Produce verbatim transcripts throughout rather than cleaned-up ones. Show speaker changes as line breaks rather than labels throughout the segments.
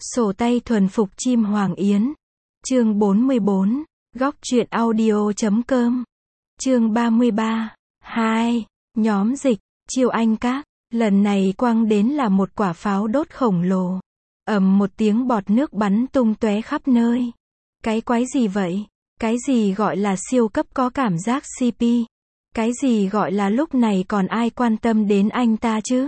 Sổ tay thuần phục chim hoàng yến. Chương bốn mươi bốn. Góc truyện audio chấm com. Chương ba mươi ba. hai. Nhóm dịch. Chiêu Anh Các. Lần này quăng đến là một quả pháo đốt khổng lồ. Ầm một tiếng bọt nước bắn tung tóe khắp nơi. Cái quái gì vậy? Cái gì gọi là siêu cấp có cảm giác xê pê? Cái gì gọi là lúc này còn ai quan tâm đến anh ta chứ?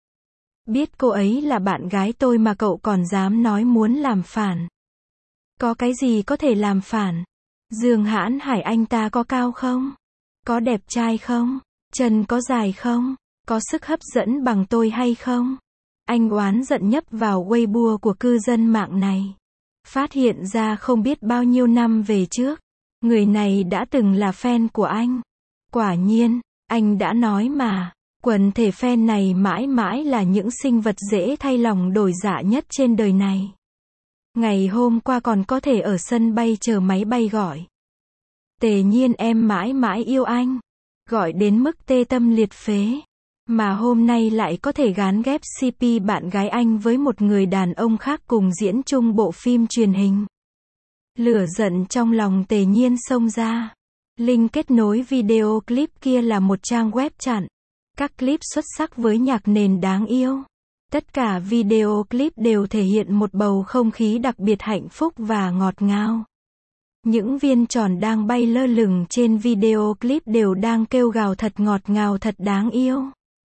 Biết cô ấy là bạn gái tôi mà cậu còn dám nói muốn làm phản. Có cái gì có thể làm phản? Dương Hãn Hải anh ta có cao không? Có đẹp trai không? Chân có dài không? Có sức hấp dẫn bằng tôi hay không? Anh oán giận nhấp vào Weibo của cư dân mạng này. Phát hiện ra không biết bao nhiêu năm về trước, người này đã từng là fan của anh. Quả nhiên, anh đã nói mà, quần thể fan này mãi mãi là những sinh vật dễ thay lòng đổi dạ nhất trên đời này. Ngày hôm qua còn có thể ở sân bay chờ máy bay gọi. Tề Nhiên em mãi mãi yêu anh. Gọi đến mức tê tâm liệt phế. Mà hôm nay lại có thể gán ghép xê pê bạn gái anh với một người đàn ông khác cùng diễn chung bộ phim truyền hình. Lửa giận trong lòng Tề Nhiên xông ra. Link kết nối video clip kia là một trang web chặn. Các clip xuất sắc với nhạc nền đáng yêu. Tất cả video clip đều thể hiện một bầu không khí đặc biệt hạnh phúc và ngọt ngào. Những viên tròn đang bay lơ lửng trên video clip đều đang kêu gào thật ngọt ngào thật đáng yêu.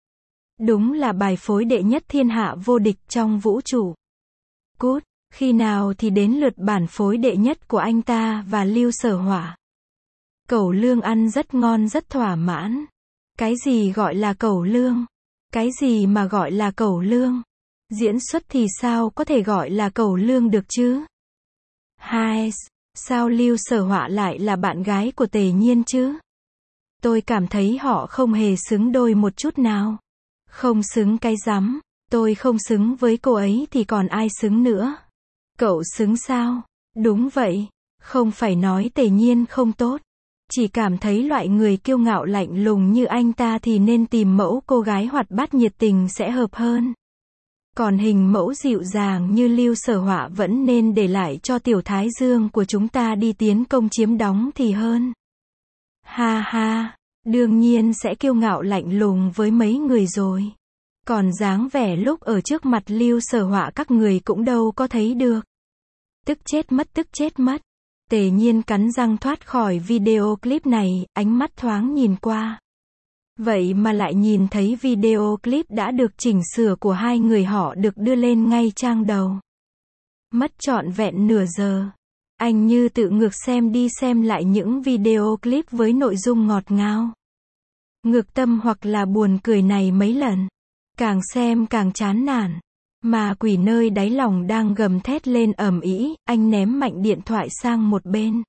Đúng là bài phối đệ nhất thiên hạ vô địch trong vũ trụ. Cút, khi nào thì đến lượt bản phối đệ nhất của anh ta và Lưu Sở Hỏa. Cẩu lương ăn rất ngon rất thỏa mãn. Cái gì gọi là cẩu lương? Cái gì mà gọi là cẩu lương? Diễn xuất thì sao có thể gọi là cẩu lương được chứ? Hai. Sao Lưu Sở Hỏa lại là bạn gái của Tề Nhiên chứ? Tôi cảm thấy họ không hề xứng đôi một chút nào. Không xứng cái rắm. Tôi không xứng với cô ấy thì còn ai xứng nữa? Cậu xứng sao? Đúng vậy. Không phải nói Tề Nhiên không tốt. Chỉ cảm thấy loại người kiêu ngạo lạnh lùng như anh ta thì nên tìm mẫu cô gái hoạt bát nhiệt tình sẽ hợp hơn. Còn hình mẫu dịu dàng như Lưu Sở Hỏa vẫn nên để lại cho Tiểu Thái Dương của chúng ta đi tiến công chiếm đóng thì hơn. Ha ha, đương nhiên sẽ kiêu ngạo lạnh lùng với mấy người rồi. Còn dáng vẻ lúc ở trước mặt Lưu Sở Hỏa các người cũng đâu có thấy được. Tức chết mất tức chết mất. Tề Nhiên cắn răng thoát khỏi video clip này, ánh mắt thoáng nhìn qua. Vậy mà lại nhìn thấy video clip đã được chỉnh sửa của hai người họ được đưa lên ngay trang đầu. Mất trọn vẹn nửa giờ. Anh như tự ngược xem đi xem lại những video clip với nội dung ngọt ngào. Ngược tâm hoặc là buồn cười này mấy lần. Càng xem càng chán nản. Mà quỷ nơi đáy lòng đang gầm thét lên ầm ĩ, anh ném mạnh điện thoại sang một bên.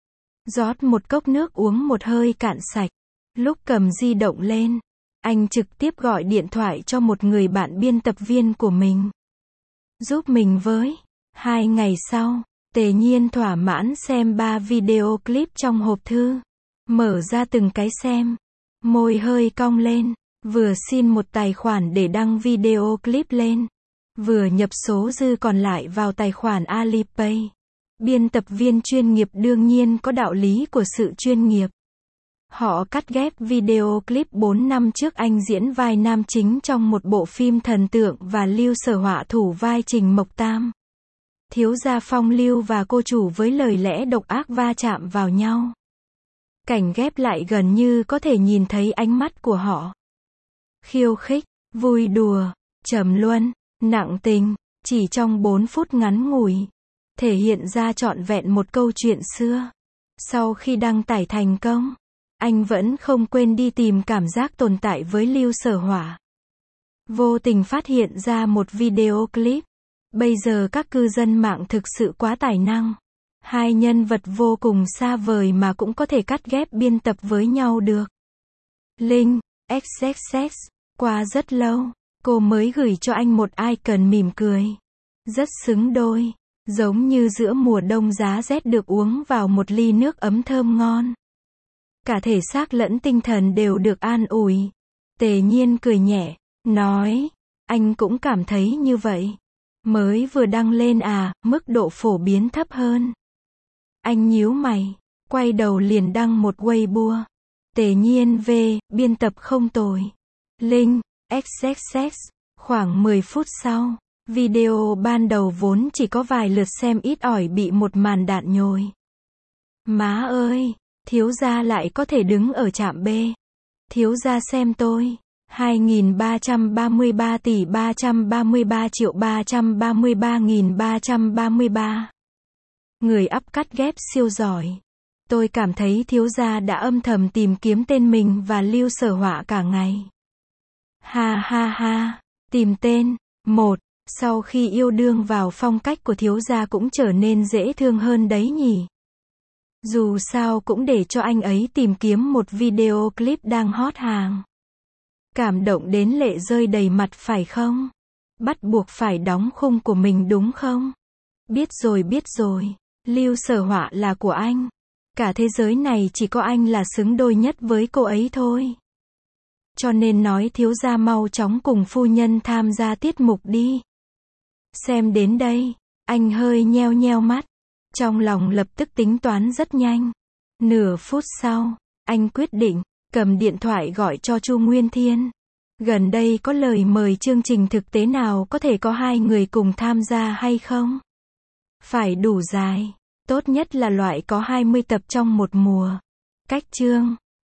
Rót một cốc nước uống một hơi cạn sạch. Lúc cầm di động lên, anh trực tiếp gọi điện thoại cho một người bạn biên tập viên của mình. Giúp mình với. Hai ngày sau, Tề Nhiên thỏa mãn xem ba video clip trong hộp thư. Mở ra từng cái xem. Môi hơi cong lên. Vừa xin một tài khoản để đăng video clip lên. Vừa nhập số dư còn lại vào tài khoản Alipay. Biên tập viên chuyên nghiệp đương nhiên có đạo lý của sự chuyên nghiệp. Họ cắt ghép video clip bốn năm trước anh diễn vai nam chính trong một bộ phim thần tượng và Lưu Sở Hỏa thủ vai Trình Mộc Tam. Thiếu gia Phong Lưu và cô chủ với lời lẽ độc ác va chạm vào nhau. Cảnh ghép lại gần như có thể nhìn thấy ánh mắt của họ. Khiêu khích, vui đùa, trầm luân, nặng tình, chỉ trong bốn phút ngắn ngủi. Thể hiện ra trọn vẹn một câu chuyện xưa. Sau khi đăng tải thành công, anh vẫn không quên đi tìm cảm giác tồn tại với Lưu Sở Hỏa. Vô tình phát hiện ra một video clip. Bây giờ các cư dân mạng thực sự quá tài năng. Hai nhân vật vô cùng xa vời mà cũng có thể cắt ghép biên tập với nhau được. Linh, ích ích ích, qua rất lâu, cô mới gửi cho anh một icon mỉm cười. Rất xứng đôi, giống như giữa mùa đông giá rét được uống vào một ly nước ấm thơm ngon. Cả thể xác lẫn tinh thần đều được an ủi. Tề Nhiên cười nhẹ, nói, anh cũng cảm thấy như vậy. Mới vừa đăng lên à, mức độ phổ biến thấp hơn. Anh nhíu mày, quay đầu liền đăng một Weibo. Tề Nhiên V, biên tập không tồi. Linh, xx xx. Khoảng mười phút sau, video ban đầu vốn chỉ có vài lượt xem ít ỏi bị một màn đạn nhồi. Má ơi, thiếu gia lại có thể đứng ở trạm B. Thiếu gia xem tôi. hai nghìn ba trăm ba mươi ba tỷ ba trăm ba mươi ba triệu ba trăm ba mươi ba nghìn ba trăm ba mươi ba. Người up cắt ghép siêu giỏi. Tôi cảm thấy thiếu gia đã âm thầm tìm kiếm tên mình và Lưu Sở Họa cả ngày. Ha ha ha, tìm tên. Một, sau khi yêu đương vào phong cách của thiếu gia cũng trở nên dễ thương hơn đấy nhỉ. Dù sao cũng để cho anh ấy tìm kiếm một video clip đang hot hàng. Cảm động đến lệ rơi đầy mặt phải không? Bắt buộc phải đóng khung của mình đúng không? Biết rồi biết rồi, Lưu Sở Họa là của anh. Cả thế giới này chỉ có anh là xứng đôi nhất với cô ấy thôi. Cho nên nói thiếu gia mau chóng cùng phu nhân tham gia tiết mục đi. Xem đến đây, anh hơi nheo nheo mắt. Trong lòng lập tức tính toán rất nhanh. Nửa phút sau, anh quyết định, cầm điện thoại gọi cho Chu Nguyên Thiên. Gần đây có lời mời chương trình thực tế nào có thể có hai người cùng tham gia hay không? Phải đủ dài. Tốt nhất là loại có hai mươi tập trong một mùa. Cách chương